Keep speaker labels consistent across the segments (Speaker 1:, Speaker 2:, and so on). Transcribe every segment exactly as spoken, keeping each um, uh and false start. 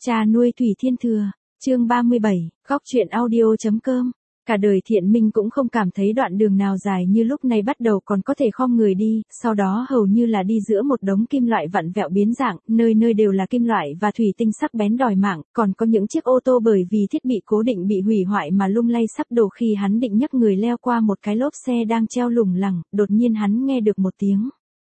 Speaker 1: Cha nuôi Thủy Thiên Thừa, chương ba mươi bảy, góc truyện audio.com. Cả đời Thiện Minh cũng không cảm thấy đoạn đường nào dài như lúc này bắt đầu còn có thể khom người đi, sau đó hầu như là đi giữa một đống kim loại vặn vẹo biến dạng, nơi nơi đều là kim loại và thủy tinh sắc bén đòi mạng, còn có những chiếc ô tô bởi vì thiết bị cố định bị hủy hoại mà lung lay sắp đổ. Khi hắn định nhấc người leo qua một cái lốp xe đang treo lủng lẳng, đột nhiên hắn nghe được một tiếng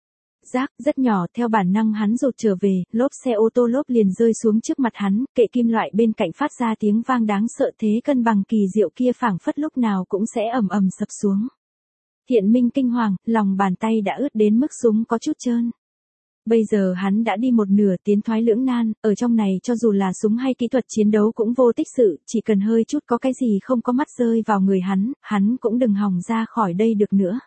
Speaker 1: rác rất nhỏ, theo bản năng hắn rụt trở về, lốp xe ô tô lốp liền rơi xuống trước mặt hắn, kệ kim loại bên cạnh phát ra tiếng vang đáng sợ, thế cân bằng kỳ diệu kia phảng phất lúc nào cũng sẽ ầm ầm sập xuống. Thiện Minh kinh hoàng, lòng bàn tay đã ướt đến mức súng có chút trơn. Bây giờ hắn đã đi một nửa tiến thoái lưỡng nan, ở trong này cho dù là súng hay kỹ thuật chiến đấu cũng vô tích sự, chỉ cần hơi chút có cái gì không có mắt rơi vào người hắn, hắn cũng đừng hòng ra khỏi đây được nữa.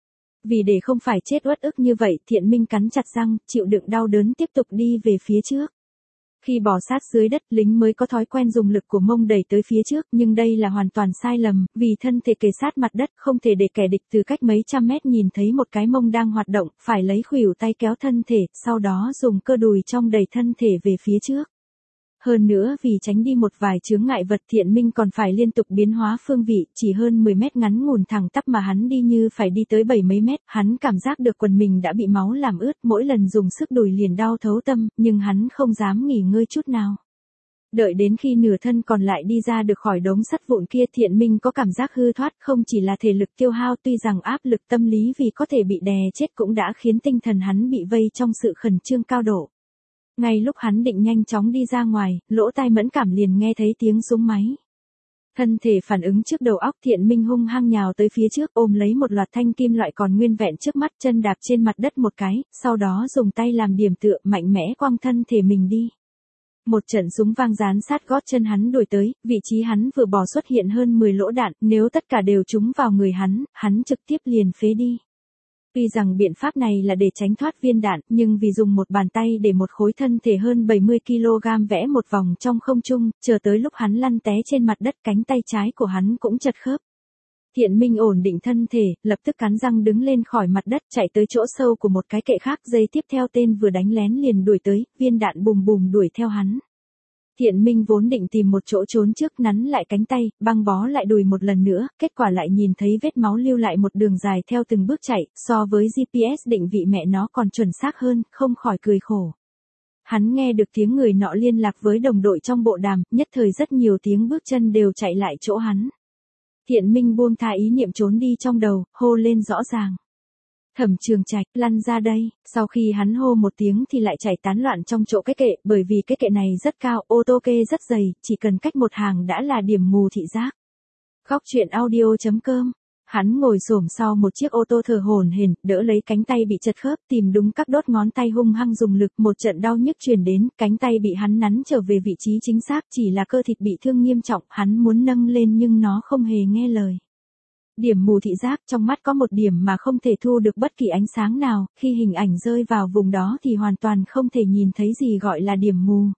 Speaker 1: Vì để không phải chết uất ức như vậy, Thiện Minh cắn chặt răng, chịu đựng đau đớn tiếp tục đi về phía trước. Khi bò sát dưới đất, lính mới có thói quen dùng lực của mông đẩy tới phía trước, nhưng đây là hoàn toàn sai lầm, vì thân thể kề sát mặt đất, không thể để kẻ địch từ cách mấy trăm mét nhìn thấy một cái mông đang hoạt động, phải lấy khuỷu tay kéo thân thể, sau đó dùng cơ đùi trong đẩy thân thể về phía trước. Hơn nữa vì tránh đi một vài chướng ngại vật, Thiện Minh còn phải liên tục biến hóa phương vị, chỉ hơn mười mét ngắn ngủn thẳng tắp mà hắn đi như phải đi tới bảy mấy mét, hắn cảm giác được quần mình đã bị máu làm ướt, mỗi lần dùng sức đùi liền đau thấu tâm, nhưng hắn không dám nghỉ ngơi chút nào. Đợi đến khi nửa thân còn lại đi ra được khỏi đống sắt vụn kia, Thiện Minh có cảm giác hư thoát, không chỉ là thể lực tiêu hao, tuy rằng áp lực tâm lý vì có thể bị đè chết cũng đã khiến tinh thần hắn bị vây trong sự khẩn trương cao độ. Ngay lúc hắn định nhanh chóng đi ra ngoài, lỗ tai mẫn cảm liền nghe thấy tiếng súng máy. Thân thể phản ứng trước đầu óc, Thiện Minh hung hăng nhào tới phía trước, ôm lấy một loạt thanh kim loại còn nguyên vẹn trước mắt, chân đạp trên mặt đất một cái, sau đó dùng tay làm điểm tựa, mạnh mẽ quăng thân thể mình đi. Một trận súng vang dán sát gót chân hắn đuổi tới, vị trí hắn vừa bỏ xuất hiện hơn mười lỗ đạn, nếu tất cả đều trúng vào người hắn, hắn trực tiếp liền phế đi. Tuy rằng biện pháp này là để tránh thoát viên đạn, nhưng vì dùng một bàn tay để một khối thân thể hơn bảy mươi ki lô gam vẽ một vòng trong không trung, chờ tới lúc hắn lăn té trên mặt đất, cánh tay trái của hắn cũng chật khớp. Thiện Minh ổn định thân thể, lập tức cắn răng đứng lên khỏi mặt đất, chạy tới chỗ sâu của một cái kệ khác, giây tiếp theo tên vừa đánh lén liền đuổi tới, viên đạn bùm bùm đuổi theo hắn. Thiện Minh vốn định tìm một chỗ trốn trước, nắn lại cánh tay, băng bó lại đùi một lần nữa, kết quả lại nhìn thấy vết máu lưu lại một đường dài theo từng bước chạy, so với giê pê ét định vị mẹ nó còn chuẩn xác hơn, không khỏi cười khổ. Hắn nghe được tiếng người nọ liên lạc với đồng đội trong bộ đàm, nhất thời rất nhiều tiếng bước chân đều chạy lại chỗ hắn. Thiện Minh buông tha ý niệm trốn đi trong đầu, hô lên rõ ràng. Thẩm Trường Trạch, lăn ra đây. Sau khi hắn hô một tiếng thì lại chạy tán loạn trong chỗ cái kệ, bởi vì cái kệ này rất cao, ô tô kê rất dày, chỉ cần cách một hàng đã là điểm mù thị giác. Góc truyện audio.com. Hắn ngồi xổm sau một chiếc ô tô thở hổn hển, đỡ lấy cánh tay bị chật khớp, tìm đúng các đốt ngón tay hung hăng dùng lực, một trận đau nhức truyền đến, cánh tay bị hắn nắn trở về vị trí chính xác, chỉ là cơ thịt bị thương nghiêm trọng, hắn muốn nâng lên nhưng nó không hề nghe lời. Điểm mù thị giác, trong mắt có một điểm mà không thể thu được bất kỳ ánh sáng nào, khi hình ảnh rơi vào vùng đó thì hoàn toàn không thể nhìn thấy gì gọi là điểm mù.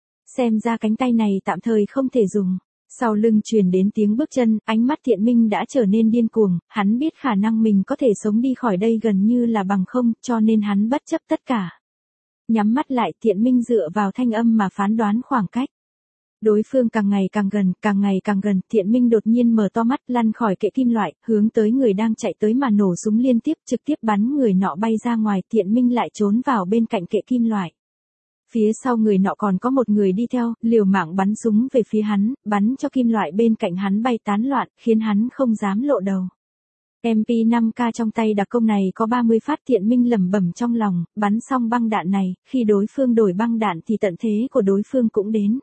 Speaker 1: Xem ra cánh tay này tạm thời không thể dùng. Sau lưng truyền đến tiếng bước chân, ánh mắt Thiện Minh đã trở nên điên cuồng, hắn biết khả năng mình có thể sống đi khỏi đây gần như là bằng không, cho nên hắn bất chấp tất cả. Nhắm mắt lại, Thiện Minh dựa vào thanh âm mà phán đoán khoảng cách. Đối phương càng ngày càng gần, càng ngày càng gần, Thiện Minh đột nhiên mở to mắt, lăn khỏi kệ kim loại, hướng tới người đang chạy tới mà nổ súng liên tiếp, trực tiếp bắn người nọ bay ra ngoài, Thiện Minh lại trốn vào bên cạnh kệ kim loại. Phía sau người nọ còn có một người đi theo, liều mạng bắn súng về phía hắn, bắn cho kim loại bên cạnh hắn bay tán loạn, khiến hắn không dám lộ đầu. em pê năm K trong tay đặc công này có ba mươi phát, Thiện Minh lẩm bẩm trong lòng, bắn xong băng đạn này, khi đối phương đổi băng đạn thì tận thế của đối phương cũng đến.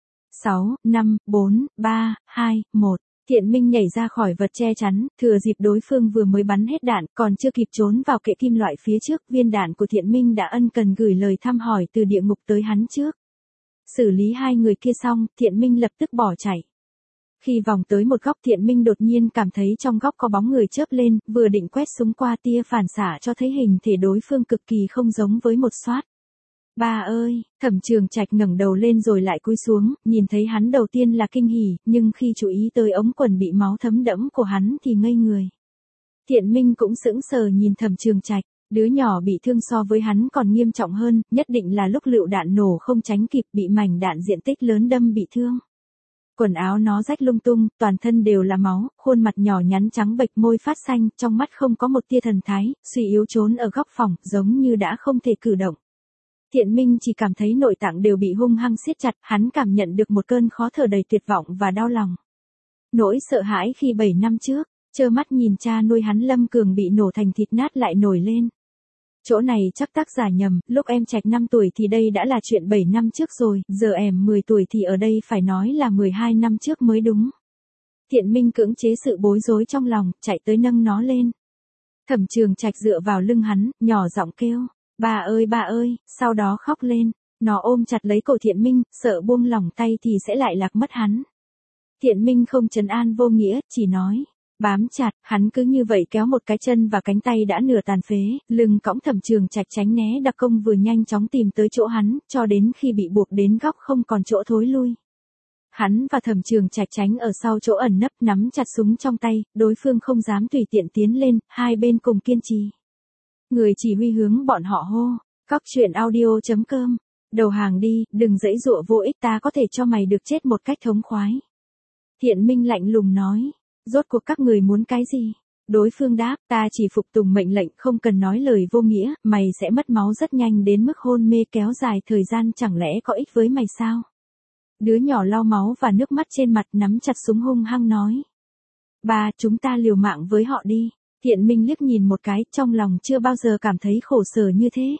Speaker 1: sáu, năm, bốn, ba, hai, một. Thiện Minh nhảy ra khỏi vật che chắn, thừa dịp đối phương vừa mới bắn hết đạn, còn chưa kịp trốn vào kệ kim loại phía trước, viên đạn của Thiện Minh đã ân cần gửi lời thăm hỏi từ địa ngục tới hắn trước. Xử lý hai người kia xong, Thiện Minh lập tức bỏ chạy. Khi vòng tới một góc, Thiện Minh đột nhiên cảm thấy trong góc có bóng người chớp lên, vừa định quét súng qua, tia phản xạ cho thấy hình thể đối phương cực kỳ không giống với một SWAT. Ba ơi, Thẩm Trường Trạch ngẩng đầu lên rồi lại cúi xuống, nhìn thấy hắn đầu tiên là kinh hỉ, nhưng khi chú ý tới ống quần bị máu thấm đẫm của hắn thì ngây người. Thiện Minh cũng sững sờ nhìn Thẩm Trường Trạch, Đứa nhỏ bị thương so với hắn còn nghiêm trọng hơn, nhất định là lúc lựu đạn nổ không tránh kịp bị mảnh đạn diện tích lớn đâm bị thương. Quần áo nó rách lung tung, toàn thân đều là máu, khuôn mặt nhỏ nhắn trắng bệch môi phát xanh, trong mắt không có một tia thần thái, suy yếu trốn ở góc phòng, giống như đã không thể cử động. Thiện Minh chỉ cảm thấy nội tạng đều bị hung hăng siết chặt, hắn cảm nhận được một cơn khó thở đầy tuyệt vọng và đau lòng. Nỗi sợ hãi khi bảy năm trước, trơ mắt nhìn cha nuôi hắn Lâm Cường bị nổ thành thịt nát lại nổi lên. Chỗ này chắc tác giả nhầm, lúc em Trạch năm tuổi thì đây đã là chuyện bảy năm trước rồi, giờ em mười tuổi thì ở đây phải nói là mười hai năm trước mới đúng. Thiện Minh cưỡng chế sự bối rối trong lòng, chạy tới nâng nó lên. Thẩm Trường Trạch dựa vào lưng hắn, nhỏ giọng kêu, ba ơi ba ơi, sau đó khóc lên. Nó ôm chặt lấy cổ Thiện Minh, sợ buông lỏng tay thì sẽ lại lạc mất hắn. Thiện Minh không trấn an vô nghĩa, chỉ nói. Bám chặt, hắn cứ như vậy kéo một cái chân và cánh tay đã nửa tàn phế, lưng cõng Thẩm Trường Trạch tránh né đặc công vừa nhanh chóng tìm tới chỗ hắn, cho đến khi bị buộc đến góc không còn chỗ thối lui. Hắn và Thẩm Trường Trạch tránh ở sau chỗ ẩn nấp nắm chặt súng trong tay, đối phương không dám tùy tiện tiến lên, hai bên cùng kiên trì. Người chỉ huy hướng bọn họ hô, cóc truyện audio chấm com, đầu hàng đi, đừng giãy giụa vô ích, ta có thể cho mày được chết một cách thống khoái. Thiện Minh lạnh lùng nói. Rốt cuộc các người muốn cái gì? Đối phương đáp, ta chỉ phục tùng mệnh lệnh, không cần nói lời vô nghĩa, mày sẽ mất máu rất nhanh đến mức hôn mê kéo dài thời gian, chẳng lẽ có ích với mày sao? Đứa nhỏ lau máu và nước mắt trên mặt, nắm chặt súng hung hăng nói. Ba, chúng ta liều mạng với họ đi. Thiện Minh liếc nhìn một cái, trong lòng chưa bao giờ cảm thấy khổ sở như thế.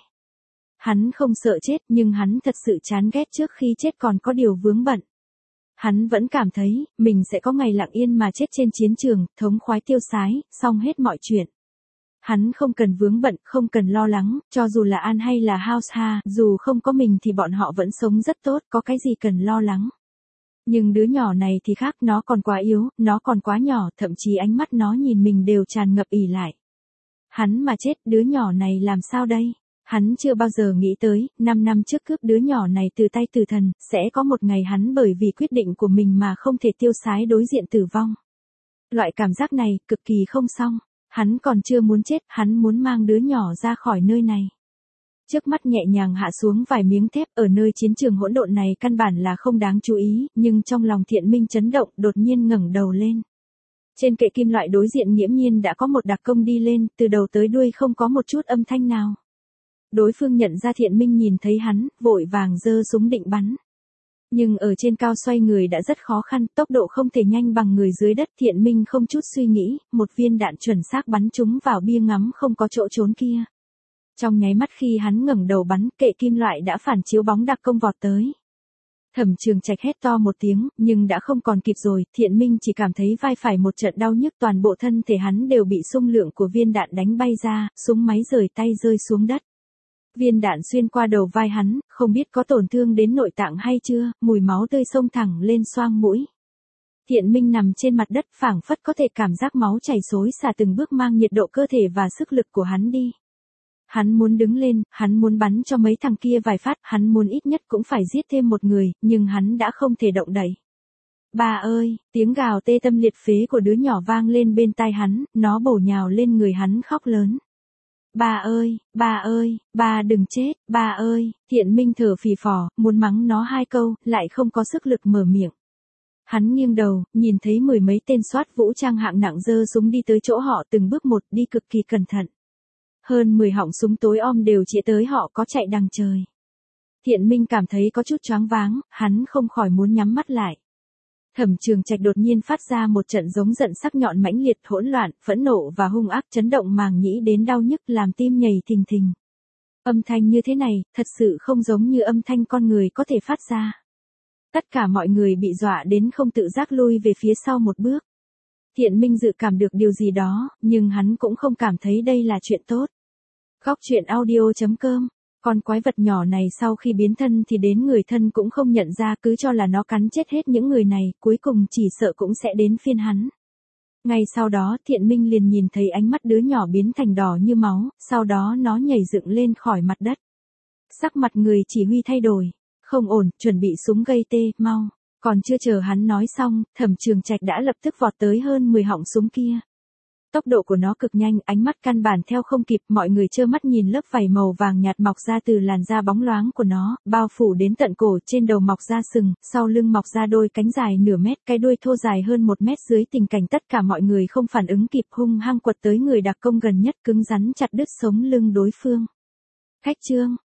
Speaker 1: Hắn không sợ chết, nhưng hắn thật sự chán ghét trước khi chết còn có điều vướng bận. Hắn vẫn cảm thấy, mình sẽ có ngày lặng yên mà chết trên chiến trường, thống khoái tiêu sái, xong hết mọi chuyện. Hắn không cần vướng bận, không cần lo lắng, cho dù là An hay là House Ha, dù không có mình thì bọn họ vẫn sống rất tốt, có cái gì cần lo lắng. Nhưng đứa nhỏ này thì khác, nó còn quá yếu, nó còn quá nhỏ, thậm chí ánh mắt nó nhìn mình đều tràn ngập ỷ lại. Hắn mà chết, đứa nhỏ này làm sao đây? Hắn chưa bao giờ nghĩ tới, năm năm trước cướp đứa nhỏ này từ tay tử thần, sẽ có một ngày hắn bởi vì quyết định của mình mà không thể tiêu sái đối diện tử vong. Loại cảm giác này, cực kỳ không xong. Hắn còn chưa muốn chết, hắn muốn mang đứa nhỏ ra khỏi nơi này. Trước mắt nhẹ nhàng hạ xuống vài miếng thép, ở nơi chiến trường hỗn độn này căn bản là không đáng chú ý, nhưng trong lòng Thiện Minh chấn động, đột nhiên ngẩng đầu lên. Trên kệ kim loại đối diện nghiễm nhiên đã có một đặc công đi lên, từ đầu tới đuôi không có một chút âm thanh nào. Đối phương nhận ra Thiện Minh nhìn thấy hắn, vội vàng giơ súng định bắn. Nhưng ở trên cao xoay người đã rất khó khăn, tốc độ không thể nhanh bằng người dưới đất. Thiện Minh không chút suy nghĩ, một viên đạn chuẩn xác bắn trúng vào bia ngắm không có chỗ trốn kia. Trong nháy mắt khi hắn ngẩng đầu bắn, kệ kim loại đã phản chiếu bóng đặc công vọt tới. Thẩm Trường Trạch hét to một tiếng, nhưng đã không còn kịp rồi, Thiện Minh chỉ cảm thấy vai phải một trận đau nhức, toàn bộ thân thể hắn đều bị xung lượng của viên đạn đánh bay ra, súng máy rời tay rơi xuống đất. Viên đạn xuyên qua đầu vai hắn, không biết có tổn thương đến nội tạng hay chưa, mùi máu tươi xông thẳng lên xoang mũi. Thiện Minh nằm trên mặt đất, phảng phất có thể cảm giác máu chảy xối xả từng bước mang nhiệt độ cơ thể và sức lực của hắn đi. Hắn muốn đứng lên, hắn muốn bắn cho mấy thằng kia vài phát, hắn muốn ít nhất cũng phải giết thêm một người, nhưng hắn đã không thể động đậy. Ba ơi, tiếng gào tê tâm liệt phế của đứa nhỏ vang lên bên tai hắn, nó bổ nhào lên người hắn khóc lớn. Ba ơi, ba ơi, ba đừng chết, ba ơi. Thiện Minh thở phì phò, muốn mắng nó hai câu, lại không có sức lực mở miệng. Hắn nghiêng đầu, nhìn thấy mười mấy tên soát vũ trang hạng nặng giơ súng đi tới chỗ họ, từng bước một, đi cực kỳ cẩn thận. Hơn mười họng súng tối om đều chĩa tới họ, có chạy đằng trời. Thiện Minh cảm thấy có chút choáng váng, hắn không khỏi muốn nhắm mắt lại. Thẩm Trường Trạch đột nhiên phát ra một trận giống giận sắc nhọn mãnh liệt, hỗn loạn, phẫn nộ và hung ác, chấn động màng nhĩ đến đau nhức, làm tim nhảy thình thình. Âm thanh như thế này, thật sự không giống như âm thanh con người có thể phát ra. Tất cả mọi người bị dọa đến không tự giác lui về phía sau một bước. Thiện Minh dự cảm được điều gì đó, nhưng hắn cũng không cảm thấy đây là chuyện tốt. Góc truyện audio chấm com. Con quái vật nhỏ này sau khi biến thân thì đến người thân cũng không nhận ra, cứ cho là nó cắn chết hết những người này, cuối cùng chỉ sợ cũng sẽ đến phiên hắn. Ngay sau đó Thiện Minh liền nhìn thấy ánh mắt đứa nhỏ biến thành đỏ như máu, sau đó nó nhảy dựng lên khỏi mặt đất. Sắc mặt người chỉ huy thay đổi. Không ổn, chuẩn bị súng gây tê, mau. Còn chưa chờ hắn nói xong, Thẩm Trường Trạch đã lập tức vọt tới hơn mười họng súng kia. Tốc độ của nó cực nhanh, ánh mắt căn bản theo không kịp, mọi người trơ mắt nhìn lớp vảy màu vàng nhạt mọc ra từ làn da bóng loáng của nó, bao phủ đến tận cổ, trên đầu mọc ra sừng, sau lưng mọc ra đôi cánh dài nửa mét, cái đuôi thô dài hơn một mét. Dưới tình cảnh tất cả mọi người không phản ứng kịp, hung hăng quật tới người đặc công gần nhất, cứng rắn chặt đứt sống lưng đối phương. Khách trương,